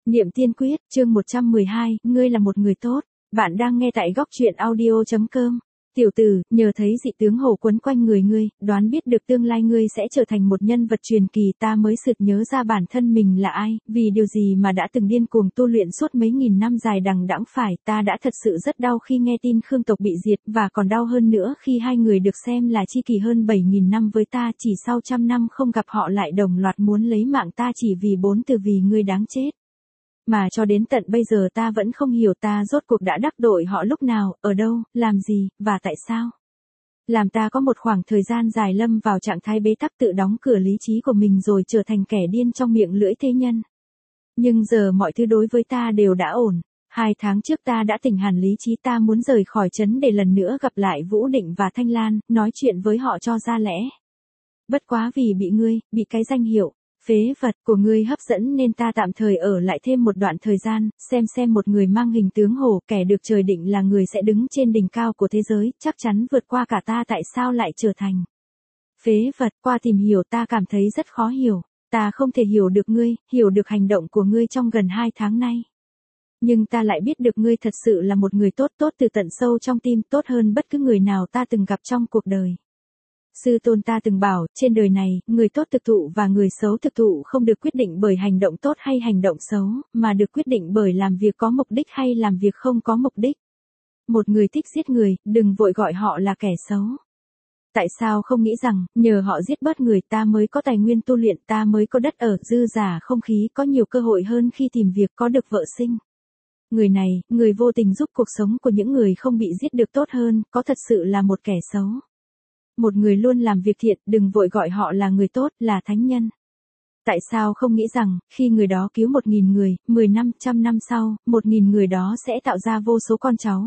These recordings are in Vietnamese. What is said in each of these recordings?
Niệm tiên quyết, chương 112, ngươi là một người tốt. Bạn đang nghe tại góc truyện audio.com. Tiểu tử, nhờ thấy dị tướng hổ quấn quanh người ngươi, đoán biết được tương lai ngươi sẽ trở thành một nhân vật truyền kỳ, ta mới sực nhớ ra bản thân mình là ai, vì điều gì mà đã từng điên cuồng tu luyện suốt mấy nghìn năm dài đằng đẵng phải, ta đã thật sự rất đau khi nghe tin Khương tộc bị diệt, và còn đau hơn nữa khi hai người được xem là tri kỷ hơn 7.000 năm với ta, chỉ sau 100 năm không gặp họ lại đồng loạt muốn lấy mạng ta chỉ vì 4 từ vì ngươi đáng chết. Mà cho đến tận bây giờ ta vẫn không hiểu ta rốt cuộc đã đắc tội họ lúc nào, ở đâu, làm gì, và tại sao. Làm ta có một khoảng thời gian dài lâm vào trạng thái bế tắc tự đóng cửa lý trí của mình rồi trở thành kẻ điên trong miệng lưỡi thế nhân. Nhưng giờ mọi thứ đối với ta đều đã ổn. 2 tháng trước ta đã tỉnh hẳn lý trí, ta muốn rời khỏi trấn để lần nữa gặp lại Vũ Định và Thanh Lan, nói chuyện với họ cho ra lẽ. Bất quá vì bị cái danh hiệu phế vật của ngươi hấp dẫn nên ta tạm thời ở lại thêm một đoạn thời gian, xem một người mang hình tướng hổ, kẻ được trời định là người sẽ đứng trên đỉnh cao của thế giới, chắc chắn vượt qua cả ta, tại sao lại trở thành phế vật. Qua tìm hiểu ta cảm thấy rất khó hiểu, ta không thể hiểu được ngươi, hiểu được hành động của ngươi trong gần 2 tháng nay. Nhưng ta lại biết được ngươi thật sự là một người tốt từ tận sâu trong tim, tốt hơn bất cứ người nào ta từng gặp trong cuộc đời. Sư tôn ta từng bảo, trên đời này, người tốt thực thụ và người xấu thực thụ không được quyết định bởi hành động tốt hay hành động xấu, mà được quyết định bởi làm việc có mục đích hay làm việc không có mục đích. Một người thích giết người, đừng vội gọi họ là kẻ xấu. Tại sao không nghĩ rằng, nhờ họ giết bớt người ta mới có tài nguyên tu luyện, ta mới có đất ở, dư giả không khí, có nhiều cơ hội hơn khi tìm việc, có được vợ sinh. Người này, người vô tình giúp cuộc sống của những người không bị giết được tốt hơn, có thật sự là một kẻ xấu. Một người luôn làm việc thiện, đừng vội gọi họ là người tốt, là thánh nhân. Tại sao không nghĩ rằng, khi người đó cứu 1.000 người, 10 năm, 100 năm sau, 1.000 người đó sẽ tạo ra vô số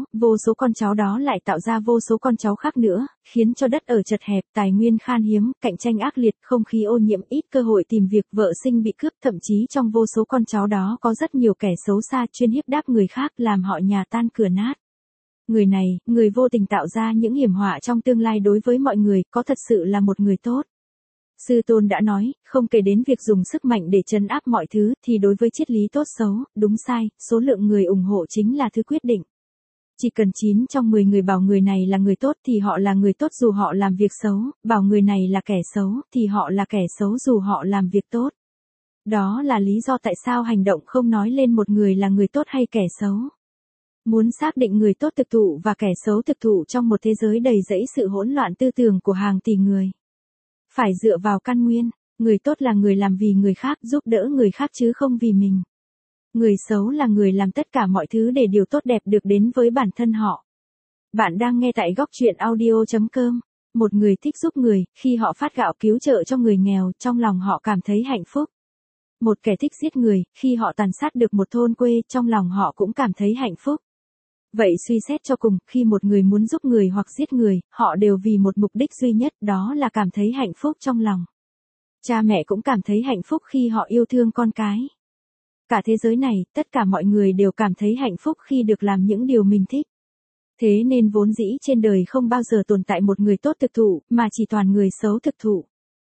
con cháu đó lại tạo ra vô số con cháu khác nữa, khiến cho đất ở chật hẹp, tài nguyên khan hiếm, cạnh tranh ác liệt, không khí ô nhiễm, ít cơ hội tìm việc, vợ sinh bị cướp, thậm chí trong vô số con cháu đó có rất nhiều kẻ xấu xa chuyên hiếp đáp người khác, làm họ nhà tan cửa nát. Người này, người vô tình tạo ra những hiểm họa trong tương lai đối với mọi người, có thật sự là một người tốt. Sư tôn đã nói, không kể đến việc dùng sức mạnh để trấn áp mọi thứ, thì đối với triết lý tốt xấu, đúng sai, số lượng người ủng hộ chính là thứ quyết định. Chỉ cần 9 trong 10 người bảo người này là người tốt thì họ là người tốt dù họ làm việc xấu, bảo người này là kẻ xấu thì họ là kẻ xấu dù họ làm việc tốt. Đó là lý do tại sao hành động không nói lên một người là người tốt hay kẻ xấu. Muốn xác định người tốt thực thụ và kẻ xấu thực thụ trong một thế giới đầy rẫy sự hỗn loạn tư tưởng của hàng tỷ người. Phải dựa vào căn nguyên, người tốt là người làm vì người khác, giúp đỡ người khác chứ không vì mình. Người xấu là người làm tất cả mọi thứ để điều tốt đẹp được đến với bản thân họ. Bạn đang nghe tại góc truyện audio.com. Một người thích giúp người, khi họ phát gạo cứu trợ cho người nghèo, trong lòng họ cảm thấy hạnh phúc. Một kẻ thích giết người, khi họ tàn sát được một thôn quê, trong lòng họ cũng cảm thấy hạnh phúc. Vậy suy xét cho cùng, khi một người muốn giúp người hoặc giết người, họ đều vì một mục đích duy nhất, đó là cảm thấy hạnh phúc trong lòng. Cha mẹ cũng cảm thấy hạnh phúc khi họ yêu thương con cái. Cả thế giới này, tất cả mọi người đều cảm thấy hạnh phúc khi được làm những điều mình thích. Thế nên vốn dĩ trên đời không bao giờ tồn tại một người tốt thực thụ, mà chỉ toàn người xấu thực thụ.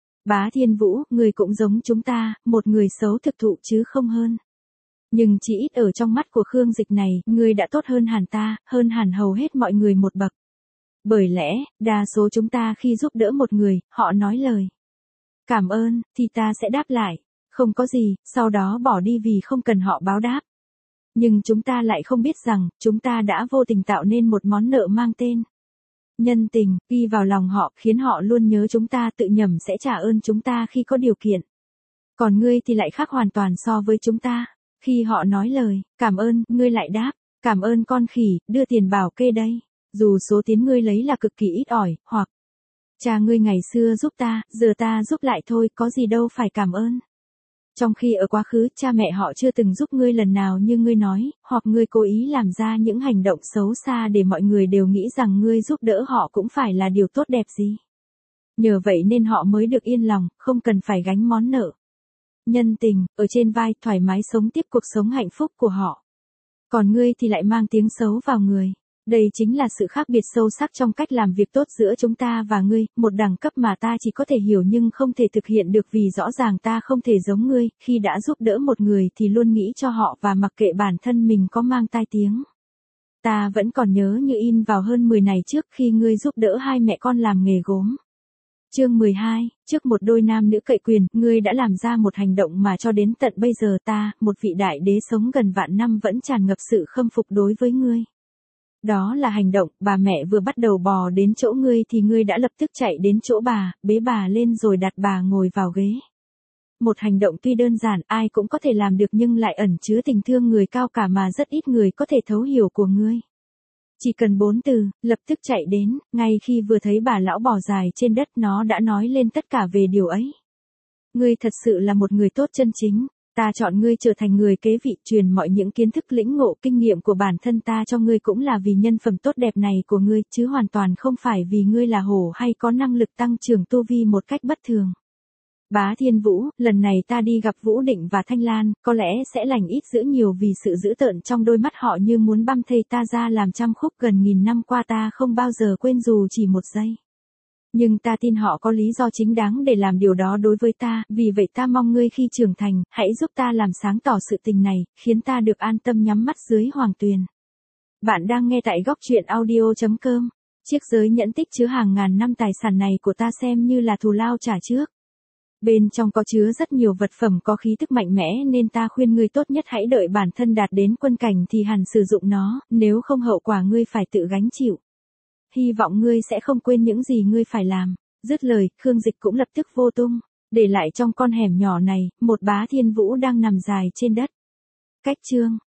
Bá Thiên Vũ, người cũng giống chúng ta, một người xấu thực thụ chứ không hơn. Nhưng chỉ ít ở trong mắt của Khương Dịch này, ngươi đã tốt hơn hẳn ta, hơn hẳn hầu hết mọi người một bậc. Bởi lẽ, đa số chúng ta khi giúp đỡ một người, họ nói lời cảm ơn, thì ta sẽ đáp lại, không có gì, sau đó bỏ đi vì không cần họ báo đáp. Nhưng chúng ta lại không biết rằng, chúng ta đã vô tình tạo nên một món nợ mang tên nhân tình, ghi vào lòng họ, khiến họ luôn nhớ chúng ta, tự nhẩm sẽ trả ơn chúng ta khi có điều kiện. Còn ngươi thì lại khác hoàn toàn so với chúng ta. Khi họ nói lời cảm ơn, ngươi lại đáp, cảm ơn con khỉ, đưa tiền bảo kê đây. Dù số tiền ngươi lấy là cực kỳ ít ỏi, hoặc cha ngươi ngày xưa giúp ta, giờ ta giúp lại thôi, có gì đâu phải cảm ơn. Trong khi ở quá khứ, cha mẹ họ chưa từng giúp ngươi lần nào như ngươi nói, hoặc ngươi cố ý làm ra những hành động xấu xa để mọi người đều nghĩ rằng ngươi giúp đỡ họ cũng phải là điều tốt đẹp gì. Nhờ vậy nên họ mới được yên lòng, không cần phải gánh món nợ nhân tình, ở trên vai, thoải mái sống tiếp cuộc sống hạnh phúc của họ. Còn ngươi thì lại mang tiếng xấu vào người. Đây chính là sự khác biệt sâu sắc trong cách làm việc tốt giữa chúng ta và ngươi, một đẳng cấp mà ta chỉ có thể hiểu nhưng không thể thực hiện được vì rõ ràng ta không thể giống ngươi, khi đã giúp đỡ một người thì luôn nghĩ cho họ và mặc kệ bản thân mình có mang tai tiếng. Ta vẫn còn nhớ như in vào hơn 10 ngày trước khi ngươi giúp đỡ hai mẹ con làm nghề gốm. Chương 12, trước một đôi nam nữ cậy quyền, ngươi đã làm ra một hành động mà cho đến tận bây giờ ta, một vị đại đế sống gần vạn năm vẫn tràn ngập sự khâm phục đối với ngươi. Đó là hành động, bà mẹ vừa bắt đầu bò đến chỗ ngươi thì ngươi đã lập tức chạy đến chỗ bà, bế bà lên rồi đặt bà ngồi vào ghế. Một hành động tuy đơn giản, ai cũng có thể làm được nhưng lại ẩn chứa tình thương người cao cả mà rất ít người có thể thấu hiểu của ngươi. Chỉ cần 4 từ, lập tức chạy đến, ngay khi vừa thấy bà lão bò dài trên đất nó đã nói lên tất cả về điều ấy. Ngươi thật sự là một người tốt chân chính. Ta chọn ngươi trở thành người kế vị, truyền mọi những kiến thức lĩnh ngộ kinh nghiệm của bản thân ta cho ngươi cũng là vì nhân phẩm tốt đẹp này của ngươi, chứ hoàn toàn không phải vì ngươi là hổ hay có năng lực tăng trưởng tu vi một cách bất thường. Bá Thiên Vũ, lần này ta đi gặp Vũ Định và Thanh Lan, có lẽ sẽ lành ít dữ nhiều vì sự dữ tợn trong đôi mắt họ như muốn băm thây ta ra làm trăm khúc. Gần nghìn năm qua ta không bao giờ quên dù chỉ một giây. Nhưng ta tin họ có lý do chính đáng để làm điều đó đối với ta, vì vậy ta mong ngươi khi trưởng thành, hãy giúp ta làm sáng tỏ sự tình này, khiến ta được an tâm nhắm mắt dưới hoàng tuyền. Bạn đang nghe tại góc truyện audio.com. Chiếc giới nhẫn tích chứa hàng ngàn năm tài sản này của ta xem như là thù lao trả trước. Bên trong có chứa rất nhiều vật phẩm có khí tức mạnh mẽ nên ta khuyên ngươi tốt nhất hãy đợi bản thân đạt đến quân cảnh thì hẳn sử dụng nó, nếu không hậu quả ngươi phải tự gánh chịu. Hy vọng ngươi sẽ không quên những gì ngươi phải làm. Dứt lời, Khương Dịch cũng lập tức vô tung, để lại trong con hẻm nhỏ này, một Bá Thiên Vũ đang nằm dài trên đất. Cách chương